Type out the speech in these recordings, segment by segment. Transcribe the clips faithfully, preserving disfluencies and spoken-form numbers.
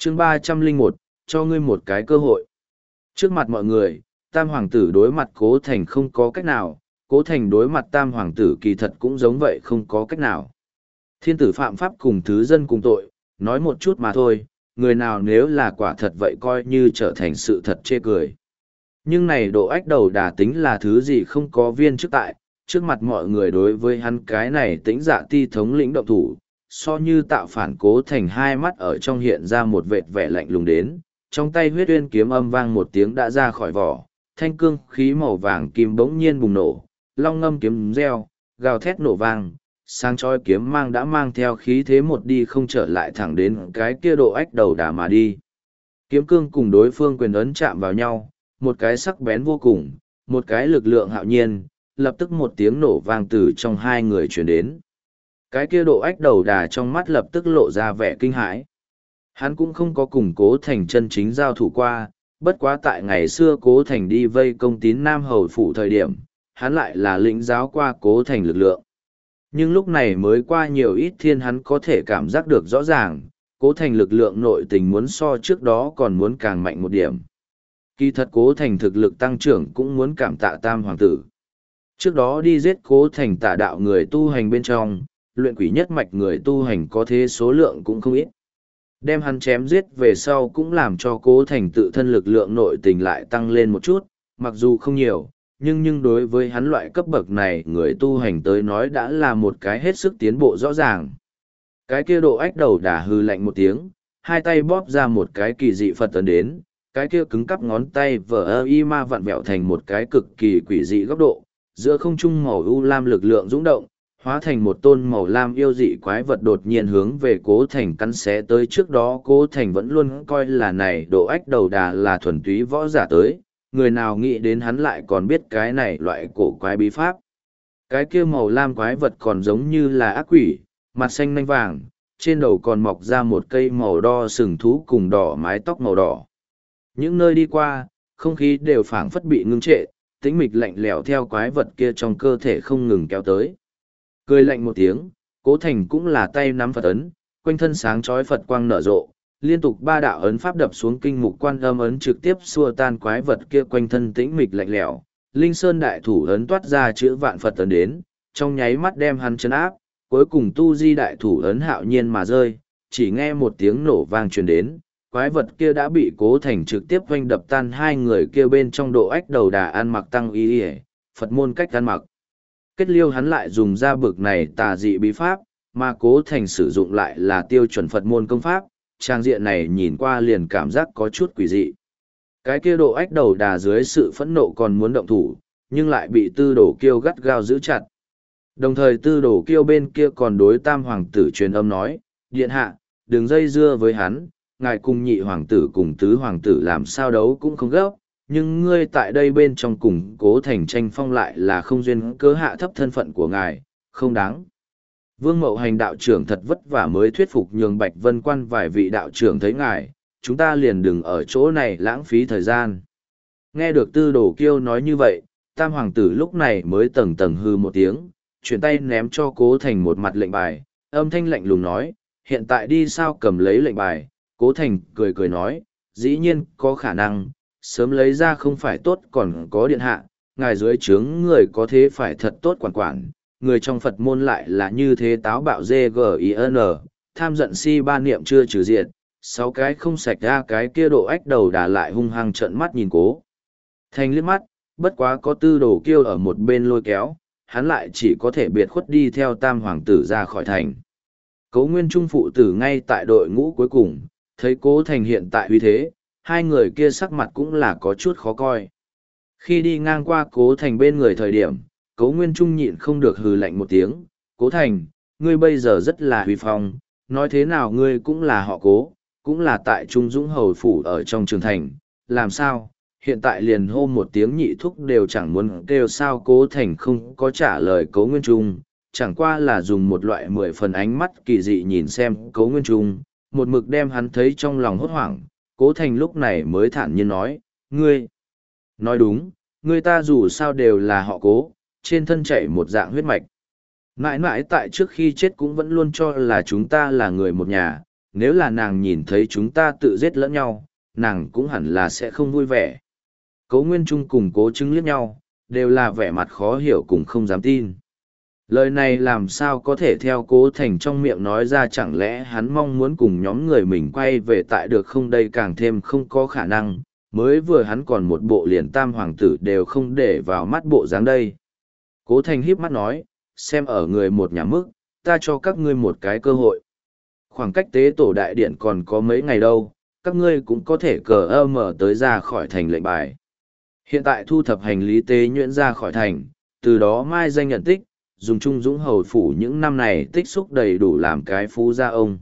chương ba trăm linh một, cho ngươi một cái cơ hội. Trước mặt mọi người, tam hoàng tử đối mặt Cố Thành không có cách nào, Cố Thành đối mặt tam hoàng tử kỳ thật cũng giống vậy không có cách nào. Thiên tử phạm pháp cùng thứ dân cùng tội, nói một chút mà thôi, người nào nếu là quả thật vậy coi như trở thành sự thật chê cười. Nhưng này độ ách đầu đà tính là thứ gì không có viên trước tại, trước mặt mọi người đối với hắn cái này tĩnh dạ ti thống lĩnh động thủ, so như tạo phản Cố Thành hai mắt ở trong hiện ra một vệt vẻ lạnh lùng đến, trong tay huyết uyên kiếm âm vang một tiếng đã ra khỏi vỏ, thanh cương khí màu vàng kim bỗng nhiên bùng nổ, long ngâm kiếm reo, gào thét nổ vang, sang chói kiếm mang đã mang theo khí thế một đi không trở lại thẳng đến cái kia độ ách đầu đà mà đi. Kiếm cương cùng đối phương quyền ấn chạm vào nhau, một cái sắc bén vô cùng, một cái lực lượng hạo nhiên, lập tức một tiếng nổ vang từ trong hai người truyền đến. Cái kia độ ách đầu đà trong mắt lập tức lộ ra vẻ kinh hãi. Hắn cũng không có cùng Cố Thành chân chính giao thủ qua, bất quá tại ngày xưa Cố Thành đi vây công tín Nam Hầu phủ thời điểm, hắn lại là lĩnh giáo qua Cố Thành lực lượng. Nhưng lúc này mới qua nhiều ít thiên hắn có thể cảm giác được rõ ràng, Cố Thành lực lượng nội tình muốn so trước đó còn muốn càng mạnh một điểm. Kỳ thật Cố Thành thực lực tăng trưởng cũng muốn cảm tạ tam hoàng tử. Trước đó đi giết Cố Thành tà đạo người tu hành bên trong, luyện quỷ nhất mạch người tu hành có thế số lượng cũng không ít. Đem hắn chém giết về sau cũng làm cho Cố Thành tự thân lực lượng nội tình lại tăng lên một chút, mặc dù không nhiều, nhưng nhưng đối với hắn loại cấp bậc này người tu hành tới nói đã là một cái hết sức tiến bộ rõ ràng. Cái kia độ ách đầu đà hư lạnh một tiếng, hai tay bóp ra một cái kỳ dị Phật tấn đến, cái kia cứng cắp ngón tay vờ ơ y ma vặn vẹo thành một cái cực kỳ quỷ dị góc độ, giữa không trung màu u lam lực lượng dũng động, hóa thành một tôn màu lam yêu dị quái vật đột nhiên hướng về Cố Thành cắn xé tới. Trước đó Cố Thành vẫn luôn coi là này độ ách đầu đà là thuần túy võ giả tới, người nào nghĩ đến hắn lại còn biết cái này loại cổ quái bí pháp. Cái kia màu lam quái vật còn giống như là ác quỷ, mặt xanh nanh vàng, trên đầu còn mọc ra một cây màu đo sừng thú cùng đỏ mái tóc màu đỏ. Những nơi đi qua, không khí đều phảng phất bị ngưng trệ, tĩnh mịch lạnh lẽo theo quái vật kia trong cơ thể không ngừng kéo tới. Cười lạnh một tiếng, Cố Thành cũng là tay nắm Phật ấn, quanh thân sáng chói Phật quang nở rộ, liên tục ba đạo ấn pháp đập xuống kinh mục quan âm ấn trực tiếp xua tan quái vật kia quanh thân tĩnh mịch lạnh lẽo. Linh Sơn đại thủ ấn toát ra chữ vạn Phật ấn đến, trong nháy mắt đem hắn chấn áp, cuối cùng tu di đại thủ ấn hạo nhiên mà rơi, chỉ nghe một tiếng nổ vang truyền đến, quái vật kia đã bị Cố Thành trực tiếp oanh đập tan. Hai người kia bên trong độ ách đầu đà ăn mặc tăng y y, Phật môn cách ăn mặc. Kết liêu hắn lại dùng ra bực này tà dị bí pháp, mà Cố Thành sử dụng lại là tiêu chuẩn Phật môn công pháp, trang diện này nhìn qua liền cảm giác có chút quỷ dị. Cái kia độ ách đầu đà dưới sự phẫn nộ còn muốn động thủ, nhưng lại bị tư đổ kiêu gắt gao giữ chặt. Đồng thời tư đổ kiêu bên kia còn đối tam hoàng tử truyền âm nói, điện hạ, đừng dây dưa với hắn, ngài cùng nhị hoàng tử cùng tứ hoàng tử làm sao đấu cũng không gấp, nhưng ngươi tại đây bên trong cùng Cố Thành tranh phong lại là không duyên cớ hạ thấp thân phận của ngài, không đáng. Vương Mậu Hành đạo trưởng thật vất vả mới thuyết phục nhường Bạch Vân Quan vài vị đạo trưởng thấy ngài, chúng ta liền đừng ở chỗ này lãng phí thời gian. Nghe được tư đồ kiêu nói như vậy, tam hoàng tử lúc này mới tầng tầng hư một tiếng, chuyển tay ném cho Cố Thành một mặt lệnh bài, âm thanh lạnh lùng nói, hiện tại đi sao cầm lấy lệnh bài. Cố Thành cười cười nói, dĩ nhiên có khả năng, sớm lấy ra không phải tốt còn có điện hạ, ngài dưới trướng người có thế phải thật tốt quản quản, người trong Phật môn lại là như thế táo bạo dê gờ i en, tham giận si ba niệm chưa trừ diệt, sáu cái không sạch ra cái kia độ ách đầu đà lại hung hăng trợn mắt nhìn Cố Thành liếc mắt, bất quá có tư đồ kiêu ở một bên lôi kéo, hắn lại chỉ có thể biệt khuất đi theo tam hoàng tử ra khỏi thành. Cố Nguyên Trung phụ tử ngay tại đội ngũ cuối cùng, thấy Cố Thành hiện tại uy thế, hai người kia sắc mặt cũng là có chút khó coi. Khi đi ngang qua Cố Thành bên người thời điểm, Cố Nguyên Trung nhịn không được hừ lạnh một tiếng, Cố Thành, ngươi bây giờ rất là huy phong, nói thế nào ngươi cũng là họ Cố, cũng là tại Trung Dũng Hầu Phủ ở trong trường thành, làm sao, hiện tại liền hô một tiếng nhị thúc đều chẳng muốn kêu sao. Cố Thành không có trả lời Cố Nguyên Trung, chẳng qua là dùng một loại mười phần ánh mắt kỳ dị nhìn xem Cố Nguyên Trung, một mực đem hắn thấy trong lòng hốt hoảng. Cố Thành lúc này mới thản nhiên nói, ngươi, nói đúng, người ta dù sao đều là họ Cố, trên thân chảy một dạng huyết mạch. Mãi mãi tại trước khi chết cũng vẫn luôn cho là chúng ta là người một nhà, nếu là nàng nhìn thấy chúng ta tự giết lẫn nhau, nàng cũng hẳn là sẽ không vui vẻ. Cố Nguyên Trung cùng Cố Chứng liếc nhau, đều là vẻ mặt khó hiểu cùng không dám tin. Lời này làm sao có thể theo Cố Thành trong miệng nói ra, chẳng lẽ hắn mong muốn cùng nhóm người mình quay về tại được không, đây càng thêm không có khả năng, mới vừa hắn còn một bộ liền tam hoàng tử đều không để vào mắt bộ dáng đây. Cố Thành híp mắt nói, xem ở người một nhà mức, ta cho các ngươi một cái cơ hội. Khoảng cách tế tổ đại điện còn có mấy ngày đâu, các ngươi cũng có thể cờ ơ mở tới ra khỏi thành lệnh bài. Hiện tại thu thập hành lý tế nhuyễn ra khỏi thành, từ đó mai danh nhận tích, dùng trung dũng hầu phủ những năm này tích xúc đầy đủ làm cái phú gia ông.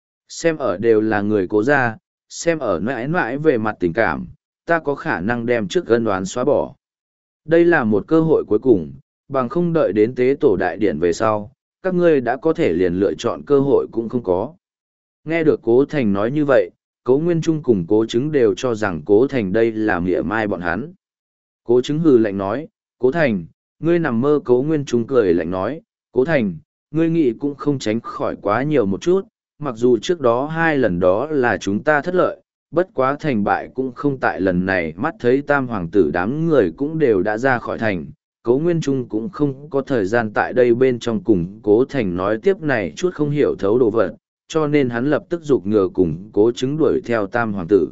Xem ở đều là người cố gia, xem ở mãi mãi về mặt tình cảm, ta có khả năng đem trước gân đoán xóa bỏ. Đây là một cơ hội cuối cùng, bằng không đợi đến tế tổ đại điện về sau, các ngươi đã có thể liền lựa chọn cơ hội cũng không có. Nghe được Cố Thành nói như vậy, Cố Nguyên Trung cùng Cố Chứng đều cho rằng Cố Thành đây là mỉa mai bọn hắn. Cố Chứng hừ lạnh nói, Cố Thành, ngươi nằm mơ. Cố Nguyên Trung cười lạnh nói, Cố Thành, ngươi nghĩ cũng không tránh khỏi quá nhiều một chút, mặc dù trước đó hai lần đó là chúng ta thất lợi, bất quá thành bại cũng không tại lần này, mắt thấy tam hoàng tử đám người cũng đều đã ra khỏi thành. Cố Nguyên Trung cũng không có thời gian tại đây bên trong cùng Cố Thành nói tiếp này chút không hiểu thấu đồ vật, cho nên hắn lập tức giục ngựa cùng Cố Chứng đuổi theo tam hoàng tử.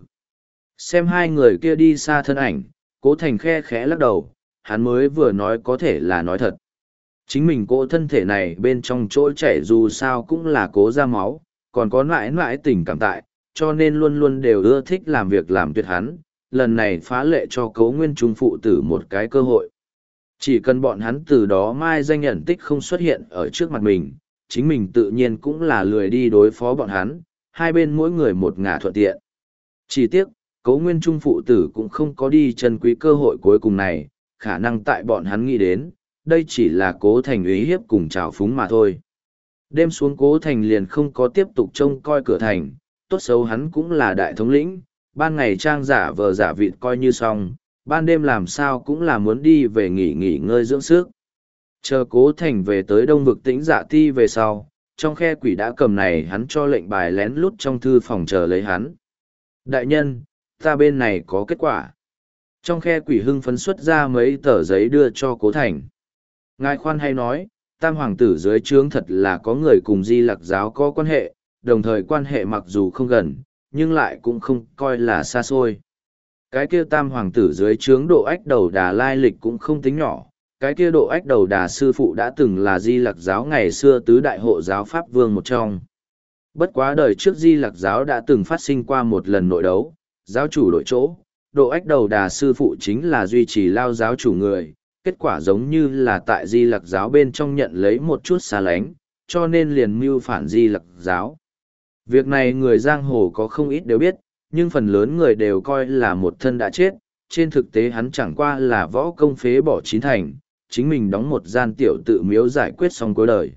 Xem hai người kia đi xa thân ảnh, Cố Thành khe khẽ lắc đầu, hắn mới vừa nói có thể là nói thật. Chính mình Cố thân thể này bên trong chỗ chảy dù sao cũng là Cố ra máu, còn có mãi mãi tình cảm tại, cho nên luôn luôn đều ưa thích làm việc làm tuyệt hắn, lần này phá lệ cho Cố Nguyên Trung phụ tử một cái cơ hội. Chỉ cần bọn hắn từ đó mai danh nhận tích không xuất hiện ở trước mặt mình, chính mình tự nhiên cũng là lười đi đối phó bọn hắn, hai bên mỗi người một ngả thuận tiện. Chỉ tiếc, Cố Nguyên Trung phụ tử cũng không có đi chân quý cơ hội cuối cùng này, khả năng tại bọn hắn nghĩ đến, đây chỉ là Cố Thành uy hiếp cùng trào phúng mà thôi. Đêm xuống Cố Thành liền không có tiếp tục trông coi cửa thành, tốt xấu hắn cũng là đại thống lĩnh, ban ngày trang giả vờ giả vịt coi như xong, ban đêm làm sao cũng là muốn đi về nghỉ nghỉ ngơi dưỡng sức. Chờ Cố Thành về tới Đông Vực Tĩnh Dạ Ti về sau, trong khe quỷ đã cầm này hắn cho lệnh bài lén lút trong thư phòng chờ lấy hắn. Đại nhân, ta bên này có kết quả. Trong khe quỷ hưng phấn xuất ra mấy tờ giấy đưa cho Cố Thành. Ngài khoan hay nói, tam hoàng tử dưới trướng thật là có người cùng Di Lặc giáo có quan hệ, đồng thời quan hệ mặc dù không gần, nhưng lại cũng không coi là xa xôi. Cái kia tam hoàng tử dưới trướng Độ Ách Đầu Đà lai lịch cũng không tính nhỏ, cái kia Độ Ách Đầu Đà sư phụ đã từng là Di Lặc giáo ngày xưa tứ đại hộ giáo pháp vương một trong. Bất quá đời trước Di Lặc giáo đã từng phát sinh qua một lần nội đấu, giáo chủ đổi chỗ, Độ Ách Đầu Đà sư phụ chính là duy trì lao giáo chủ người, kết quả giống như là tại Di Lặc giáo bên trong nhận lấy một chút xa lánh, cho nên liền mưu phản Di Lặc giáo. Việc này người giang hồ có không ít đều biết, nhưng phần lớn người đều coi là một thân đã chết, trên thực tế hắn chẳng qua là võ công phế bỏ chín thành, chính mình đóng một gian tiểu tự miếu giải quyết xong cuối đời.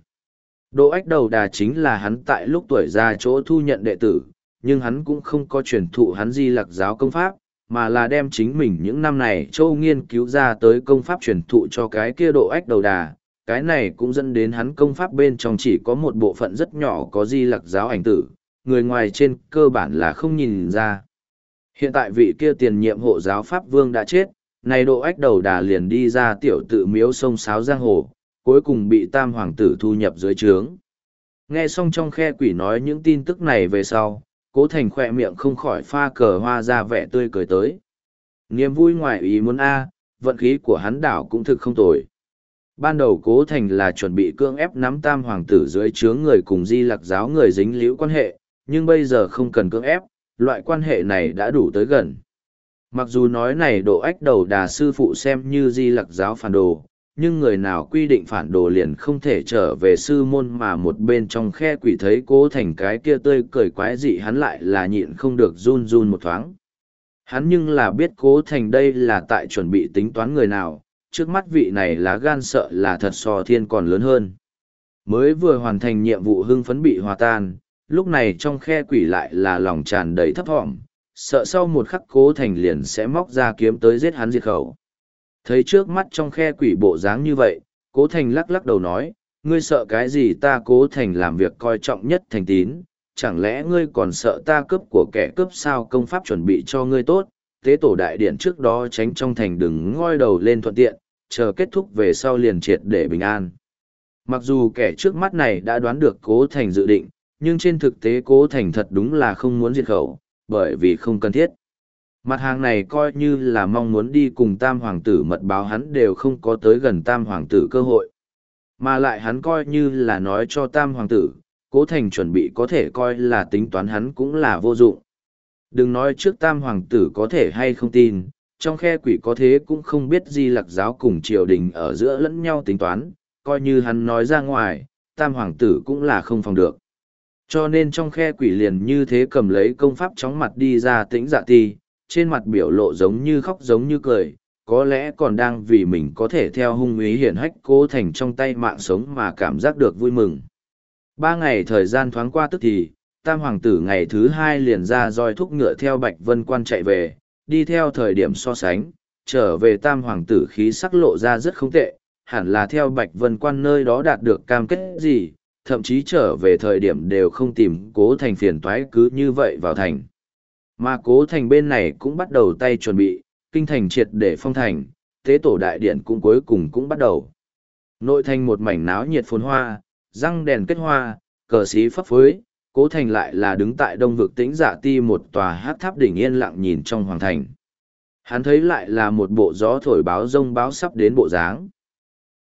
Độ Ách Đầu Đà chính là hắn tại lúc tuổi già chỗ thu nhận đệ tử, nhưng hắn cũng không có truyền thụ hắn Di Lặc giáo công pháp, mà là đem chính mình những năm này châu nghiên cứu ra tới công pháp truyền thụ cho cái kia Độ Ách Đầu Đà. Cái này cũng dẫn đến hắn công pháp bên trong chỉ có một bộ phận rất nhỏ có Di Lặc giáo ảnh tử, người ngoài trên cơ bản là không nhìn ra. Hiện tại vị kia tiền nhiệm hộ giáo pháp vương đã chết, này Độ Ách Đầu Đà liền đi ra tiểu tự miếu sông sáo giang hồ, cuối cùng bị tam hoàng tử thu nhập dưới trướng. Nghe xong trong khe quỷ nói những tin tức này về sau, Cố Thành khỏe miệng không khỏi pha cờ hoa ra vẻ tươi cười tới. Niềm vui ngoài ý muốn a, vận khí của hắn đảo cũng thực không tồi. Ban đầu Cố Thành là chuẩn bị cưỡng ép nắm tam hoàng tử dưới trướng người cùng Di Lặc giáo người dính líu quan hệ, nhưng bây giờ không cần cưỡng ép, loại quan hệ này đã đủ tới gần. Mặc dù nói này Độ Ách Đầu Đà sư phụ xem như Di Lặc giáo phản đồ, nhưng người nào quy định phản đồ liền không thể trở về sư môn, mà một bên trong khe quỷ thấy Cố Thành cái kia tươi cười quái dị hắn lại là nhịn không được run run một thoáng. Hắn nhưng là biết Cố Thành đây là tại chuẩn bị tính toán người nào, trước mắt vị này là gan sợ là thật so thiên còn lớn hơn. Mới vừa hoàn thành nhiệm vụ hưng phấn bị hòa tan, lúc này trong khe quỷ lại là lòng tràn đầy thấp thỏm, sợ sau một khắc Cố Thành liền sẽ móc ra kiếm tới giết hắn diệt khẩu. Thấy trước mắt trong khe quỷ bộ dáng như vậy, Cố Thành lắc lắc đầu nói, ngươi sợ cái gì? Ta Cố Thành làm việc coi trọng nhất thành tín, chẳng lẽ ngươi còn sợ ta cướp của kẻ cướp sao? Công pháp chuẩn bị cho ngươi tốt, tế tổ đại điện trước đó tránh trong thành đừng ngoi đầu lên thuận tiện, chờ kết thúc về sau liền triệt để bình an. Mặc dù kẻ trước mắt này đã đoán được Cố Thành dự định, nhưng trên thực tế Cố Thành thật đúng là không muốn diệt khẩu, bởi vì không cần thiết. Mặt hàng này coi như là mong muốn đi cùng Tam Hoàng tử mật báo hắn đều không có tới gần Tam Hoàng tử cơ hội. Mà lại hắn coi như là nói cho Tam Hoàng tử, Cố Thành chuẩn bị có thể coi là tính toán hắn cũng là vô dụng. Đừng nói trước Tam Hoàng tử có thể hay không tin, trong khe quỷ có thế cũng không biết Di Lặc giáo cùng triều đình ở giữa lẫn nhau tính toán, coi như hắn nói ra ngoài, Tam Hoàng tử cũng là không phòng được. Cho nên trong khe quỷ liền như thế cầm lấy công pháp chóng mặt đi ra Tĩnh Dạ Ti, trên mặt biểu lộ giống như khóc giống như cười, có lẽ còn đang vì mình có thể theo hung ý hiển hách Cố Thành trong tay mạng sống mà cảm giác được vui mừng. Ba ngày thời gian thoáng qua tức thì, Tam Hoàng tử ngày thứ hai liền ra roi thúc ngựa theo Bạch Vân Quan chạy về, đi theo thời điểm so sánh, trở về Tam Hoàng tử khí sắc lộ ra rất không tệ, hẳn là theo Bạch Vân Quan nơi đó đạt được cam kết gì, thậm chí trở về thời điểm đều không tìm Cố Thành phiền toái cứ như vậy vào thành. Mà Cố Thành bên này cũng bắt đầu tay chuẩn bị, kinh thành triệt để phong thành, tế tổ đại điện cũng cuối cùng cũng bắt đầu. Nội thành một mảnh náo nhiệt phồn hoa, răng đèn kết hoa, cờ xí phấp phới, Cố Thành lại là đứng tại đông vực Tĩnh Dạ Ti một tòa hát tháp đỉnh yên lặng nhìn trong hoàng thành. Hắn thấy lại là một bộ gió thổi báo rông báo sắp đến bộ dáng.